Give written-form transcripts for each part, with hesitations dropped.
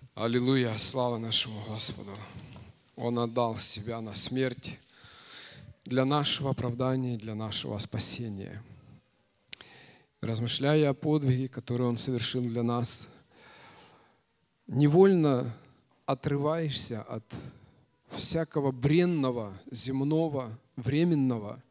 Аллилуйя, слава нашему Господу. Он отдал себя на смерть для нашего оправдания, для нашего спасения. Размышляя о подвиге, который Он совершил для нас, невольно отрываешься от всякого бренного, земного, временного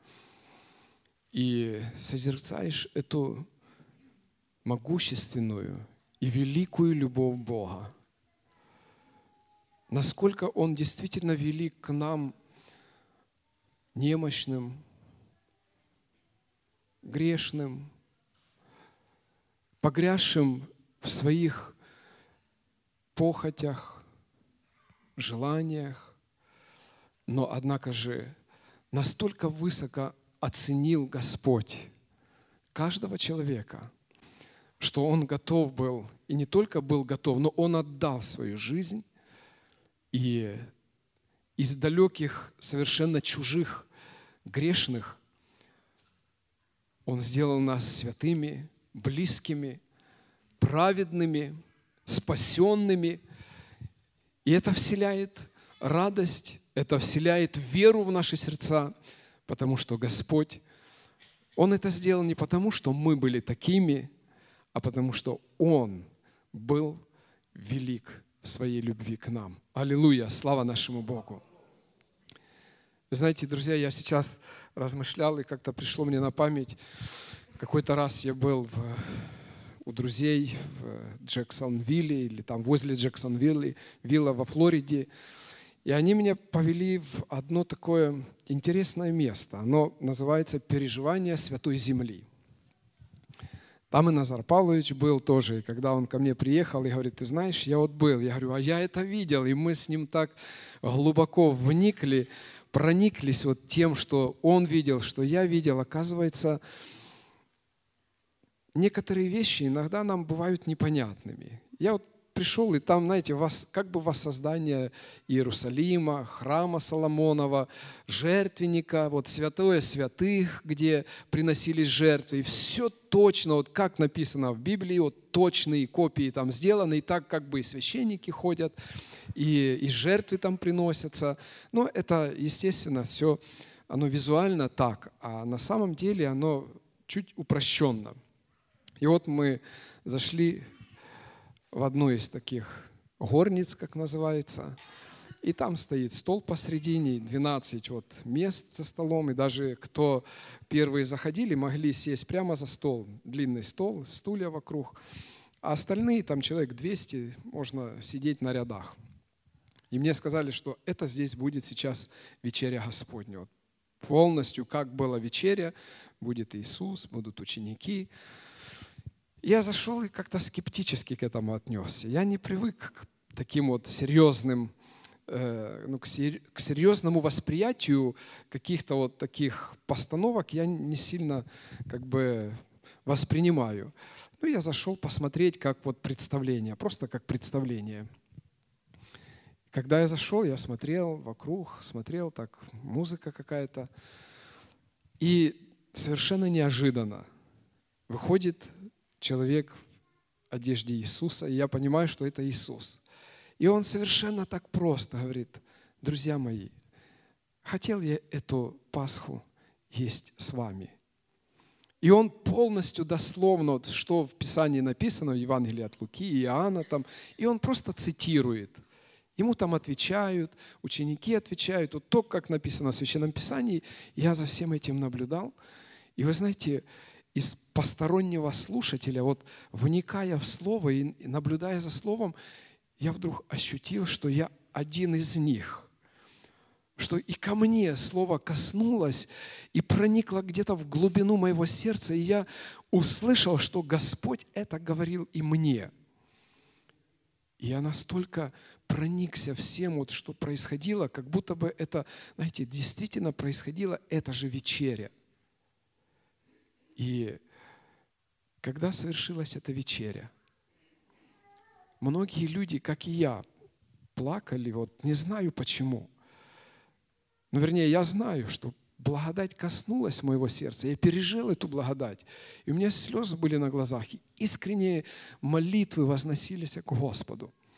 и созерцаешь эту могущественную и великую любовь Бога. Насколько Он действительно велик к нам, немощным, грешным, погрязшим в своих похотях, желаниях, но, однако же, настолько высоко оценил Господь каждого человека, что Он готов был, и не только был готов, но Он отдал свою жизнь, и из далеких, совершенно чужих, грешных Он сделал нас святыми, близкими, праведными, спасенными. И это вселяет радость, это вселяет веру в наши сердца, потому что Господь, Он это сделал не потому, что мы были такими, а потому что Он был велик в своей любви к нам. Аллилуйя! Слава нашему Богу! Вы знаете, друзья, я сейчас размышлял, и как-то пришло мне на память, какой-то раз я был у друзей в Джексонвилле, или там возле Джексонвилла во Флориде, и они меня повели в одно такое интересное место. Оно называется «Переживание Святой Земли». Там и Назар Павлович был тоже, и когда он ко мне приехал и говорит: ты знаешь, я вот был. Я говорю: а я это видел, и мы с ним так глубоко вникли, прониклись вот тем, что он видел, что я видел. Оказывается, некоторые вещи иногда нам бывают непонятными. Я вот пришел, и там, знаете, как бы воссоздание Иерусалима, храма Соломонова, жертвенника, вот святое святых, где приносились жертвы. И все точно, вот как написано в Библии, вот точные копии там сделаны, и так как бы и священники ходят, и жертвы там приносятся. Но это, естественно, все, оно визуально так, а на самом деле оно чуть упрощенно. И вот мы зашли в одну из таких горниц, как называется, и там стоит стол посредине, 12 вот мест за столом, и даже кто первые заходили, могли сесть прямо за стол, длинный стол, стулья вокруг, а остальные, там человек 200, можно сидеть на рядах. И мне сказали, что это здесь будет сейчас вечеря Господня. Вот полностью, как была вечеря, будет Иисус, будут ученики. Я зашел и как-то скептически к этому отнесся. Я не привык к таким вот серьезным, к серьезному восприятию каких-то вот таких постановок я не сильно как бы воспринимаю. Ну, я зашел посмотреть как вот представление, просто как представление. Когда я зашел, я смотрел вокруг, смотрел так, музыка какая-то. И совершенно неожиданно выходит человек в одежде Иисуса, и я понимаю, что это Иисус. И он совершенно так просто говорит: друзья мои, хотел я эту Пасху есть с вами. И он полностью дословно, что в Писании написано, в Евангелии от Луки и Иоанна, там, и он просто цитирует. Ему там отвечают, ученики отвечают, вот то, как написано в Священном Писании. Я за всем этим наблюдал. И вы знаете, из постороннего слушателя, вот вникая в Слово и наблюдая за Словом, я вдруг ощутил, что я один из них, что и ко мне Слово коснулось и проникло где-то в глубину моего сердца, и я услышал, что Господь это говорил и мне. И я настолько проникся всем, вот, что происходило, как будто бы это, знаете, действительно происходила эта же вечеря. И когда совершилась эта вечеря, многие люди, как и я, плакали, вот не знаю почему. Но вернее, я знаю, что благодать коснулась моего сердца. Я пережил эту благодать. И у меня слезы были на глазах. И искренние молитвы возносились к Господу.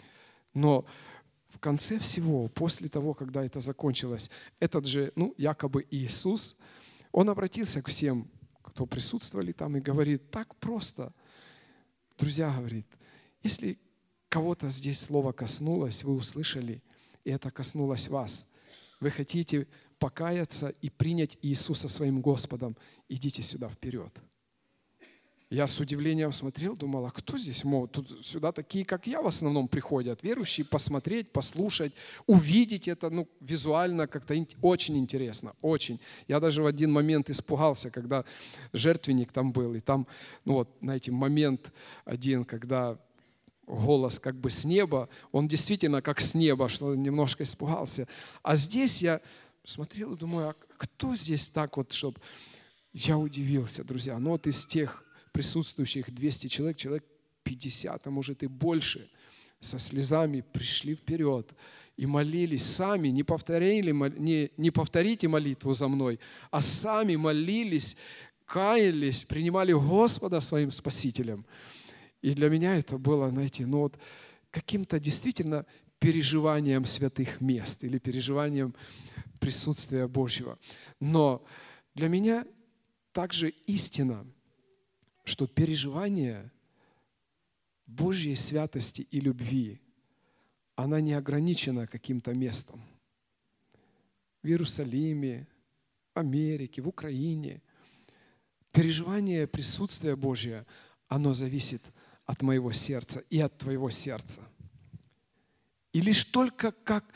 Но в конце всего, после того, когда это закончилось, этот же, якобы Иисус, Он обратился к всем, кто присутствовали там, и говорит, так просто. Друзья, говорит, если кого-то здесь слово коснулось, вы услышали, и это коснулось вас, вы хотите покаяться и принять Иисуса своим Господом, идите сюда вперед. Я с удивлением смотрел, думал, а кто здесь может? Тут сюда такие, как я, в основном приходят, верующие, посмотреть, послушать, увидеть это, визуально как-то очень интересно, очень. Я даже в один момент испугался, когда жертвенник там был, и там, знаете, момент один, когда голос как бы с неба, он действительно как с неба, что немножко испугался. А здесь я смотрел и думаю, а кто здесь так вот, чтобы... Я удивился, друзья. Из тех присутствующих 200 человек 50, а может и больше, со слезами пришли вперед и молились сами, не повторите молитву за мной, а сами молились, каялись, принимали Господа своим Спасителем. И для меня это было, знаете, каким-то действительно переживанием святых мест или переживанием присутствия Божьего. Но для меня также истина, что переживание Божьей святости и любви, она не ограничена каким-то местом. В Иерусалиме, в Америке, в Украине. Переживание присутствия Божьего, оно зависит от моего сердца и от твоего сердца. И лишь только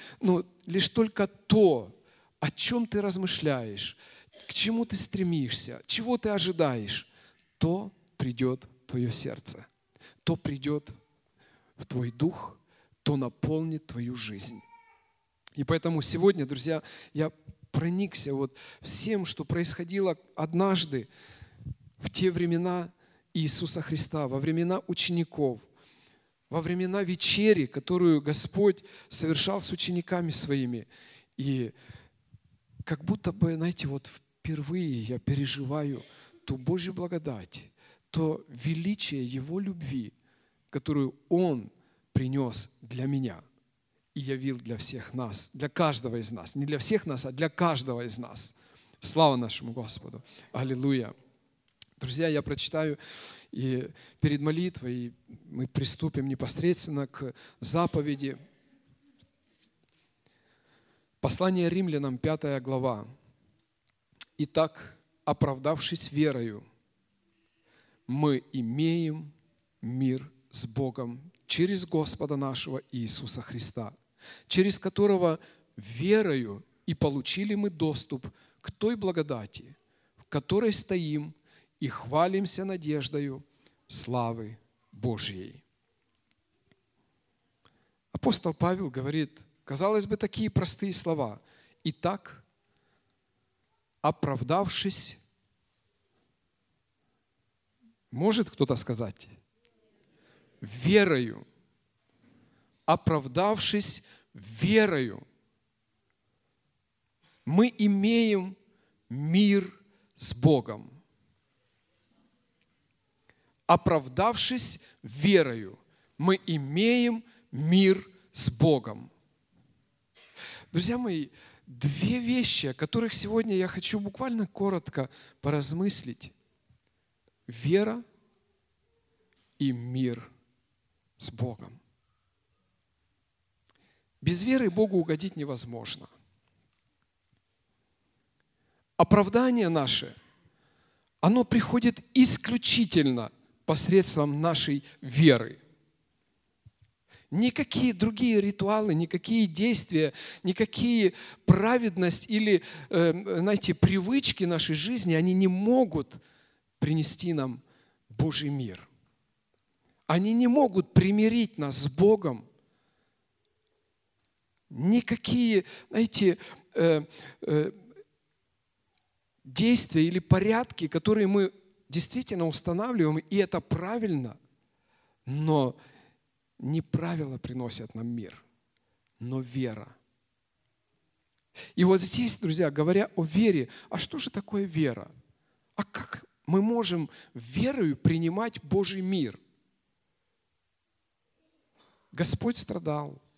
то, о чем ты размышляешь, к чему ты стремишься, чего ты ожидаешь, то придет в твое сердце, то придет в твой дух, то наполнит твою жизнь. И поэтому сегодня, друзья, я проникся всем, что происходило однажды в те времена Иисуса Христа, во времена учеников, во времена вечери, которую Господь совершал с учениками своими. И как будто бы, знаете, впервые я переживаю ту Божью благодать, то величие Его любви, которую Он принес для меня и явил для всех нас, для каждого из нас. Не для всех нас, а для каждого из нас. Слава нашему Господу! Аллилуйя! Друзья, я прочитаю и перед молитвой мы приступим непосредственно к заповеди. Послание Римлянам, 5 глава. «Итак, оправдавшись верою, мы имеем мир с Богом через Господа нашего Иисуса Христа, через которого верою и получили мы доступ к той благодати, в которой стоим и хвалимся надеждою славы Божьей». Апостол Павел говорит, казалось бы, такие простые слова. «Итак, оправдавшись», может кто-то сказать? Верою. Оправдавшись верою, мы имеем мир с Богом. Оправдавшись верою, мы имеем мир с Богом. Друзья мои, две вещи, о которых сегодня я хочу буквально коротко поразмыслить. Вера и мир с Богом. Без веры Богу угодить невозможно. Оправдание наше, оно приходит исключительно посредством нашей веры. Никакие другие ритуалы, никакие действия, никакие праведность или, привычки нашей жизни, они не могут принести нам Божий мир. Они не могут примирить нас с Богом. Никакие, действия или порядки, которые мы действительно устанавливаем, и это правильно, но не правила приносят нам мир, но вера. И здесь, друзья, говоря о вере, а что же такое вера? А как мы можем верою принимать Божий мир? Господь страдал,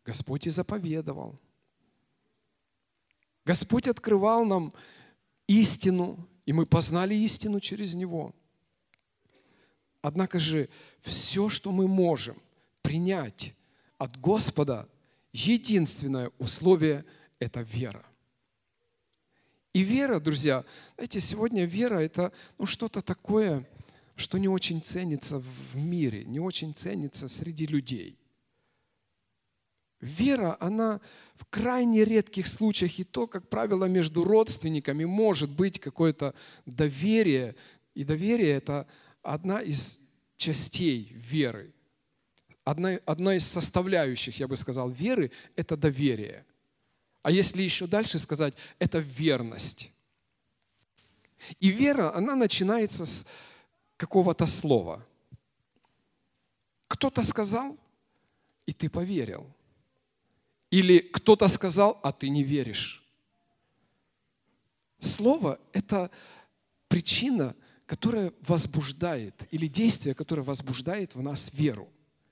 Господь и заповедовал. Господь открывал нам истину, и мы познали истину через Него. Однако же все, что мы можем принять от Господа, единственное условие – это вера. И вера, друзья, знаете, сегодня вера – это что-то такое, что не очень ценится в мире, не очень ценится среди людей. Вера, она в крайне редких случаях, и то, как правило, между родственниками может быть какое-то доверие. И доверие – это одна из частей веры. Одна из составляющих, я бы сказал, веры – это доверие. А если еще дальше сказать, это верность. И вера, она начинается с какого-то слова. Кто-то сказал, и ты поверил. Или кто-то сказал, а ты не веришь. Слово – это причина, которая возбуждает, или действие, которое возбуждает в нас веру.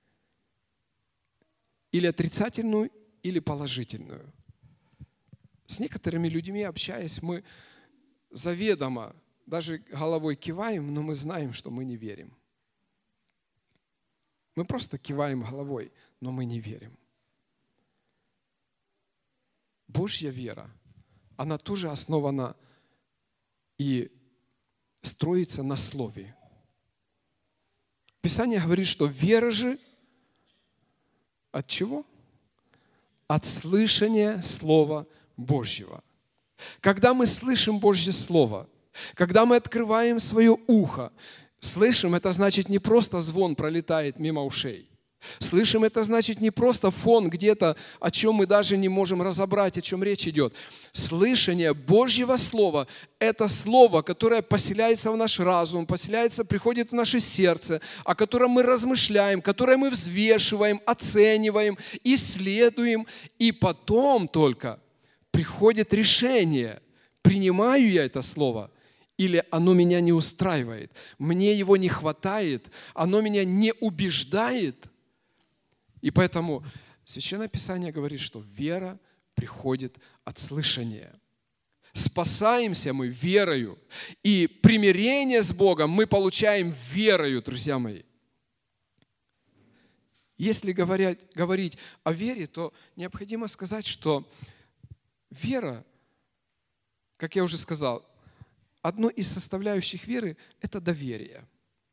Или отрицательную, или положительную. С некоторыми людьми, общаясь, мы заведомо, даже головой киваем, но мы знаем, что мы не верим. Мы просто киваем головой, но мы не верим. Божья вера, она тоже основана и строится на слове. Писание говорит, что вера же от чего? От слышания Слова Божьего. Когда мы слышим Божье Слово, когда мы открываем свое ухо, слышим, это значит не просто звон пролетает мимо ушей. Слышим, это значит не просто фон где-то, о чем мы даже не можем разобрать, о чем речь идет. Слышание Божьего Слова – это Слово, которое поселяется в наш разум, поселяется, приходит в наше сердце, о котором мы размышляем, которое мы взвешиваем, оцениваем, исследуем, и потом только приходит решение, принимаю я это Слово, или оно меня не устраивает, мне его не хватает, оно меня не убеждает. И поэтому Священное Писание говорит, что вера приходит от слышания. Спасаемся мы верою, и примирение с Богом мы получаем верою, друзья мои. Если говорить о вере, то необходимо сказать, что вера, как я уже сказал, одно из составляющих веры – это доверие.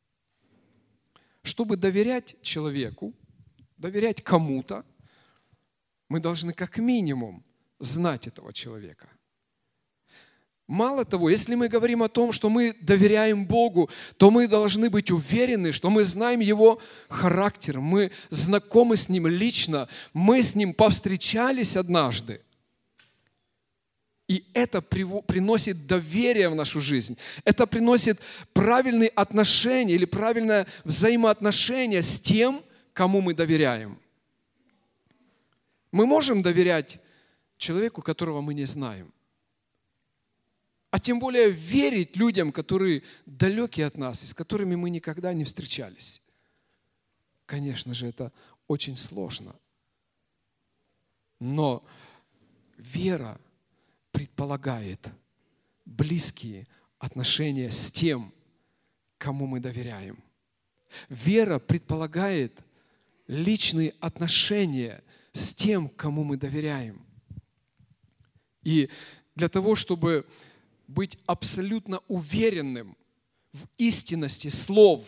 Чтобы доверять человеку, доверять кому-то, мы должны как минимум знать этого человека. Мало того, если мы говорим о том, что мы доверяем Богу, то мы должны быть уверены, что мы знаем Его характер, мы знакомы с Ним лично, мы с Ним повстречались однажды. И это приносит доверие в нашу жизнь. Это приносит правильные отношения или правильное взаимоотношение с тем, кому мы доверяем. Мы можем доверять человеку, которого мы не знаем. А тем более верить людям, которые далеки от нас и с которыми мы никогда не встречались. Конечно же, это очень сложно. Но вера предполагает близкие отношения с тем, кому мы доверяем. Вера предполагает личные отношения с тем, кому мы доверяем. И для того, чтобы быть абсолютно уверенным в истинности слов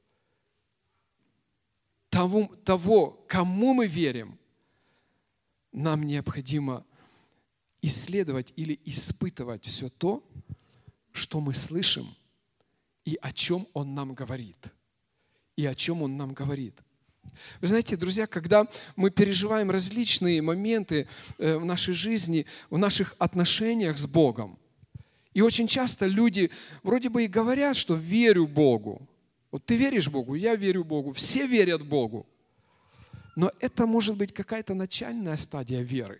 того, кому мы верим, нам необходимо исследовать или испытывать все то, что мы слышим, и о чем Он нам говорит. И о чем Он нам говорит. Вы знаете, друзья, когда мы переживаем различные моменты в нашей жизни, в наших отношениях с Богом, и очень часто люди вроде бы и говорят, что верю Богу. Вот ты веришь Богу, я верю Богу, все верят Богу. Но это может быть какая-то начальная стадия веры.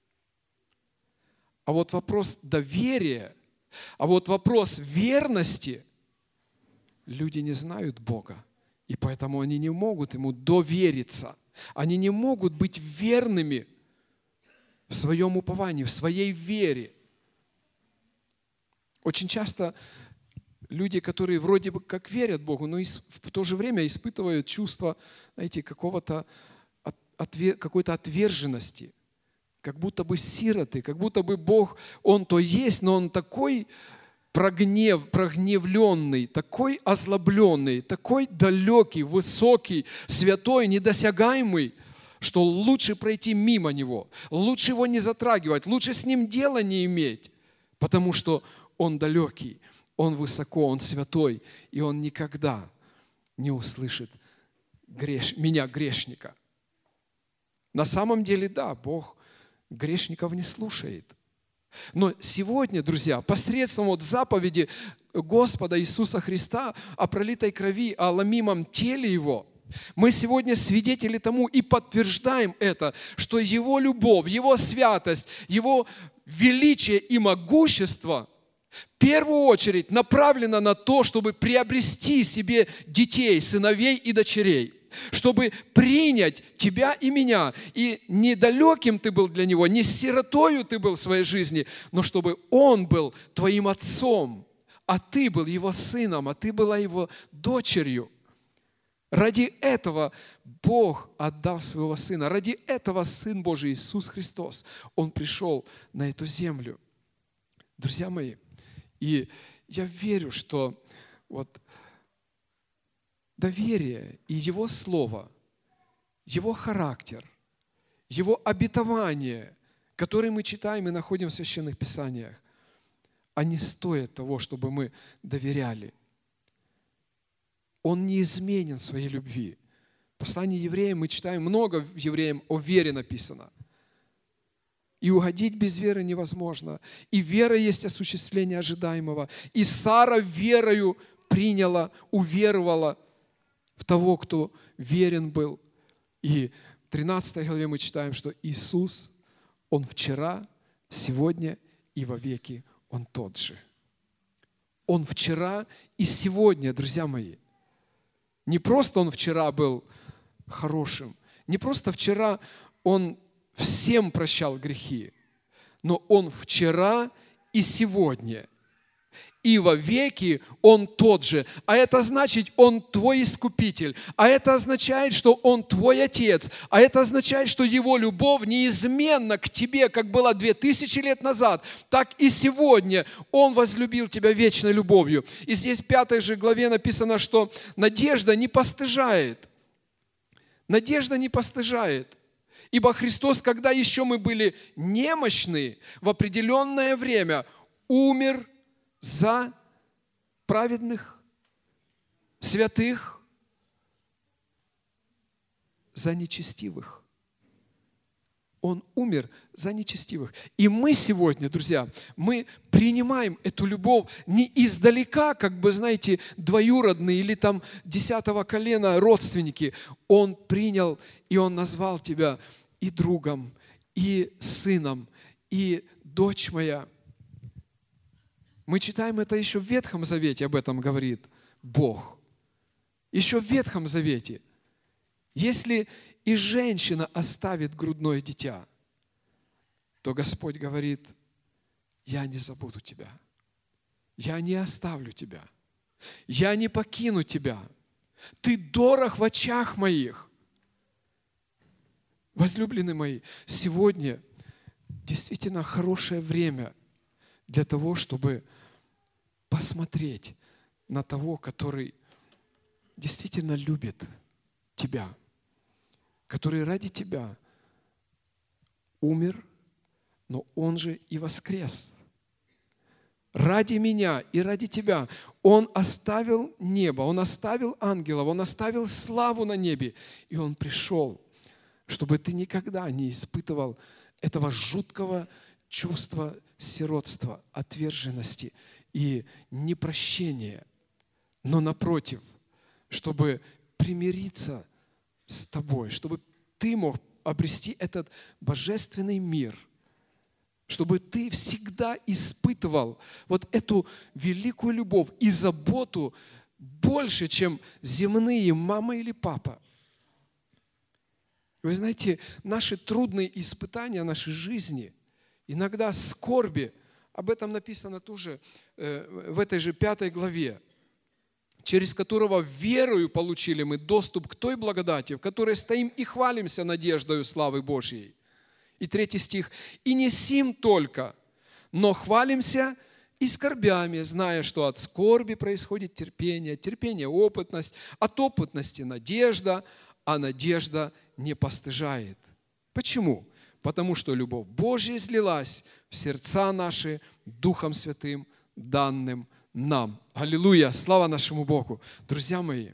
А вот вопрос доверия, а вот вопрос верности, люди не знают Бога, и поэтому они не могут Ему довериться. Они не могут быть верными в своем уповании, в своей вере. Очень часто люди, которые вроде бы как верят Богу, но в то же время испытывают чувство, знаете, какой-то отверженности, как будто бы сироты, как будто бы Бог, Он то есть, но Он такой прогневленный, такой озлобленный, такой далекий, высокий, святой, недосягаемый, что лучше пройти мимо Него, лучше Его не затрагивать, лучше с Ним дела не иметь, потому что Он далекий, Он высоко, Он святой, и Он никогда не услышит меня, грешника. На самом деле, да, Бог грешников не слушает. Но сегодня, друзья, посредством заповеди Господа Иисуса Христа о пролитой крови, о ломимом теле Его, мы сегодня свидетели тому и подтверждаем это, что Его любовь, Его святость, Его величие и могущество в первую очередь направлено на то, чтобы приобрести себе детей, сыновей и дочерей, чтобы принять тебя и меня. И недалеким ты был для Него, не сиротою ты был в своей жизни, но чтобы Он был твоим отцом, а ты был Его сыном, а ты была Его дочерью. Ради этого Бог отдал Своего Сына. Ради этого Сын Божий Иисус Христос, Он пришел на эту землю. Друзья мои, и я верю, что доверие и Его Слово, Его характер, Его обетование, которые мы читаем и находим в Священных Писаниях, они стоят того, чтобы мы доверяли. Он неизменен в своей любви. В послании евреям мы читаем много евреям о вере написано. И угодить без веры невозможно. И вера есть осуществление ожидаемого. И Сара верою приняла, уверовала в того, кто верен был. И в 13 главе мы читаем, что Иисус, Он вчера, сегодня и вовеки Он тот же. Он вчера и сегодня, друзья мои. Не просто Он вчера был хорошим, не просто вчера Он всем прощал грехи, но Он вчера и сегодня, и вовеки Он тот же. А это значит, Он твой Искупитель, а это означает, что Он твой Отец, а это означает, что Его любовь неизменна к тебе, как была 2000 лет назад, так и сегодня Он возлюбил тебя вечной любовью. И здесь в 5 же главе написано, что надежда не постыжает. Надежда не постыжает. Ибо Христос, когда еще мы были немощны, в определенное время умер за праведных, святых, за нечестивых. Он умер за нечестивых. И мы сегодня, друзья, мы принимаем эту любовь не издалека, как бы, знаете, двоюродные или там 10-го колена родственники. Он принял, и Он назвал тебя и другом, и сыном, и дочь моя. Мы читаем это еще в Ветхом Завете, об этом говорит Бог. Еще в Ветхом Завете. Если и женщина оставит грудное дитя, то Господь говорит: я не забуду тебя, я не оставлю тебя, я не покину тебя, ты дорог в очах моих. Возлюбленные мои, сегодня действительно хорошее время для того, чтобы посмотреть на того, который действительно любит тебя, который ради тебя умер, но Он же и воскрес. Ради меня и ради тебя Он оставил небо, Он оставил ангелов, Он оставил славу на небе, и Он пришел, чтобы ты никогда не испытывал этого жуткого чувства сиротства, отверженности и непрощения, но напротив, чтобы примириться с тобой, чтобы ты мог обрести этот божественный мир, чтобы ты всегда испытывал вот эту великую любовь и заботу больше, чем земные мама или папа. Вы знаете, наши трудные испытания нашей жизни, иногда скорби, об этом написано тоже в этой же 5 главе, через которого верою получили мы доступ к той благодати, в которой стоим и хвалимся надеждою славы Божьей. И 3 стих. «И не сим только, но хвалимся и скорбями, зная, что от скорби происходит терпение, терпение – опытность, от опытности – надежда, а надежда не постыжает». Почему? Потому что любовь Божья излилась в сердца наши Духом Святым, данным нам. Аллилуйя! Слава нашему Богу! Друзья мои,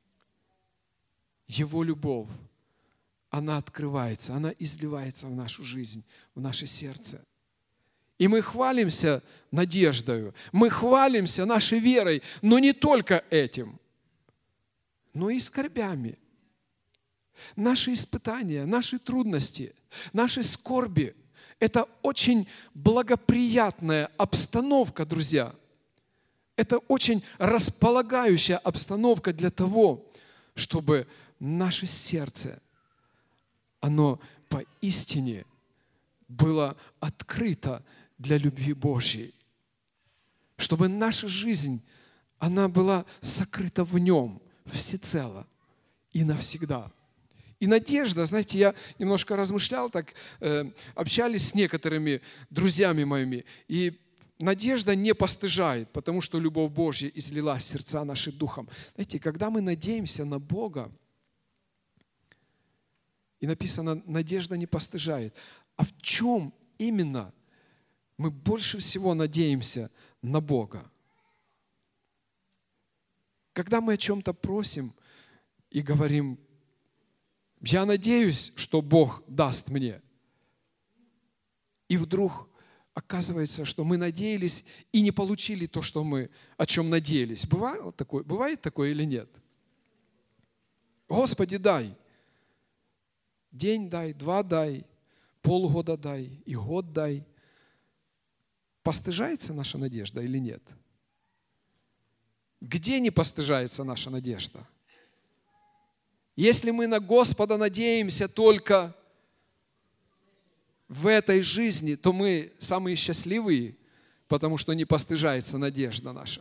Его любовь, она открывается, она изливается в нашу жизнь, в наше сердце. И мы хвалимся надеждою, мы хвалимся нашей верой, но не только этим, но и скорбями. Наши испытания, наши трудности, наши скорби – это очень благоприятная обстановка, друзья. Это очень располагающая обстановка для того, чтобы наше сердце, оно поистине было открыто для любви Божьей. Чтобы наша жизнь, она была сокрыта в Нем всецело и навсегда. И надежда, знаете, я немножко размышлял, так общались с некоторыми друзьями моими, и надежда не постыжает, потому что любовь Божья излилась в сердца наши Духом. Знаете, когда мы надеемся на Бога, и написано, надежда не постыжает, а в чем именно мы больше всего надеемся на Бога? Когда мы о чем-то просим и говорим, я надеюсь, что Бог даст мне. И вдруг оказывается, что мы надеялись и не получили то, что мы, о чем надеялись. Бывает такое или нет? Господи, дай. День дай, 2 дай, полгода дай и год дай. Постыжается наша надежда или нет? Где не постыжается наша надежда? Если мы на Господа надеемся только в этой жизни, то мы самые счастливые, потому что не постыжается надежда наша.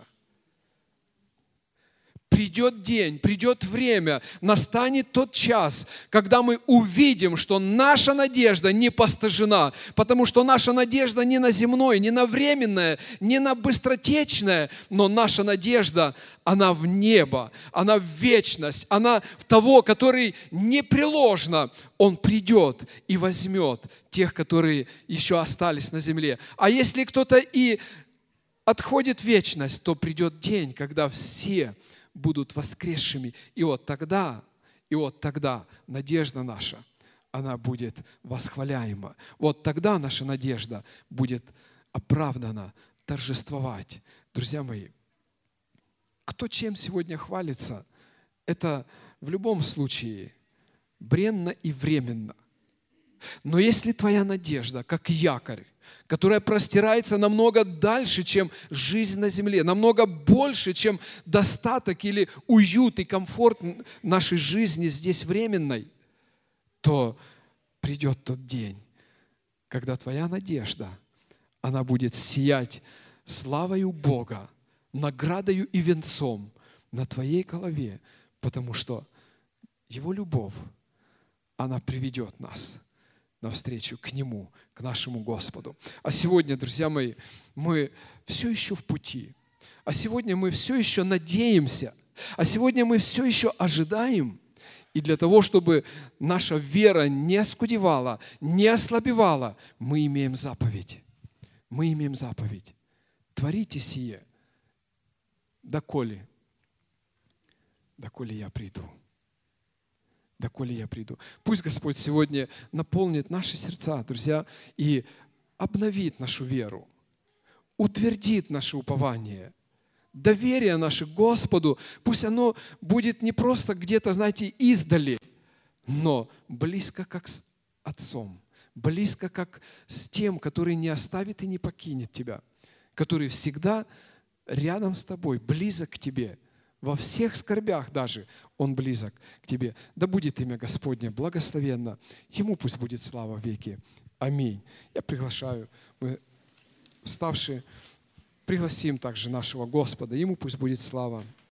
Придет день, придет время, настанет тот час, когда мы увидим, что наша надежда не постыжена, потому что наша надежда не на земное, не на временное, не на быстротечное, но наша надежда, она в небо, она в вечность, она в того, который непреложно, Он придет и возьмет тех, которые еще остались на земле. А если кто-то и отходит в вечность, то придет день, когда все будут воскресшими. И вот тогда надежда наша, она будет восхваляема. Вот тогда наша надежда будет оправдана, торжествовать. Друзья мои, кто чем сегодня хвалится, это в любом случае бренно и временно. Но если твоя надежда, как якорь, которая простирается намного дальше, чем жизнь на земле, намного больше, чем достаток или уют и комфорт нашей жизни здесь временной, то придет тот день, когда твоя надежда, она будет сиять славою Бога, наградою и венцом на твоей голове, потому что Его любовь, она приведет нас навстречу к Нему, к нашему Господу. А сегодня, друзья мои, мы все еще в пути. А сегодня мы все еще надеемся. А сегодня мы все еще ожидаем. И для того, чтобы наша вера не оскудевала, не ослабевала, мы имеем заповедь. Мы имеем заповедь. Творите сие, доколе я приду. Доколе я приду. Пусть Господь сегодня наполнит наши сердца, друзья, и обновит нашу веру, утвердит наше упование, доверие наше Господу. Пусть оно будет не просто где-то, знаете, издали, но близко, как с Отцом, близко, как с тем, который не оставит и не покинет тебя, который всегда рядом с тобой, близок к тебе во всех скорбях даже Он близок к тебе. Да будет имя Господне благословенно. Ему пусть будет слава веки. Аминь. Я приглашаю, мы вставшие, пригласим также нашего Господа. Ему пусть будет слава.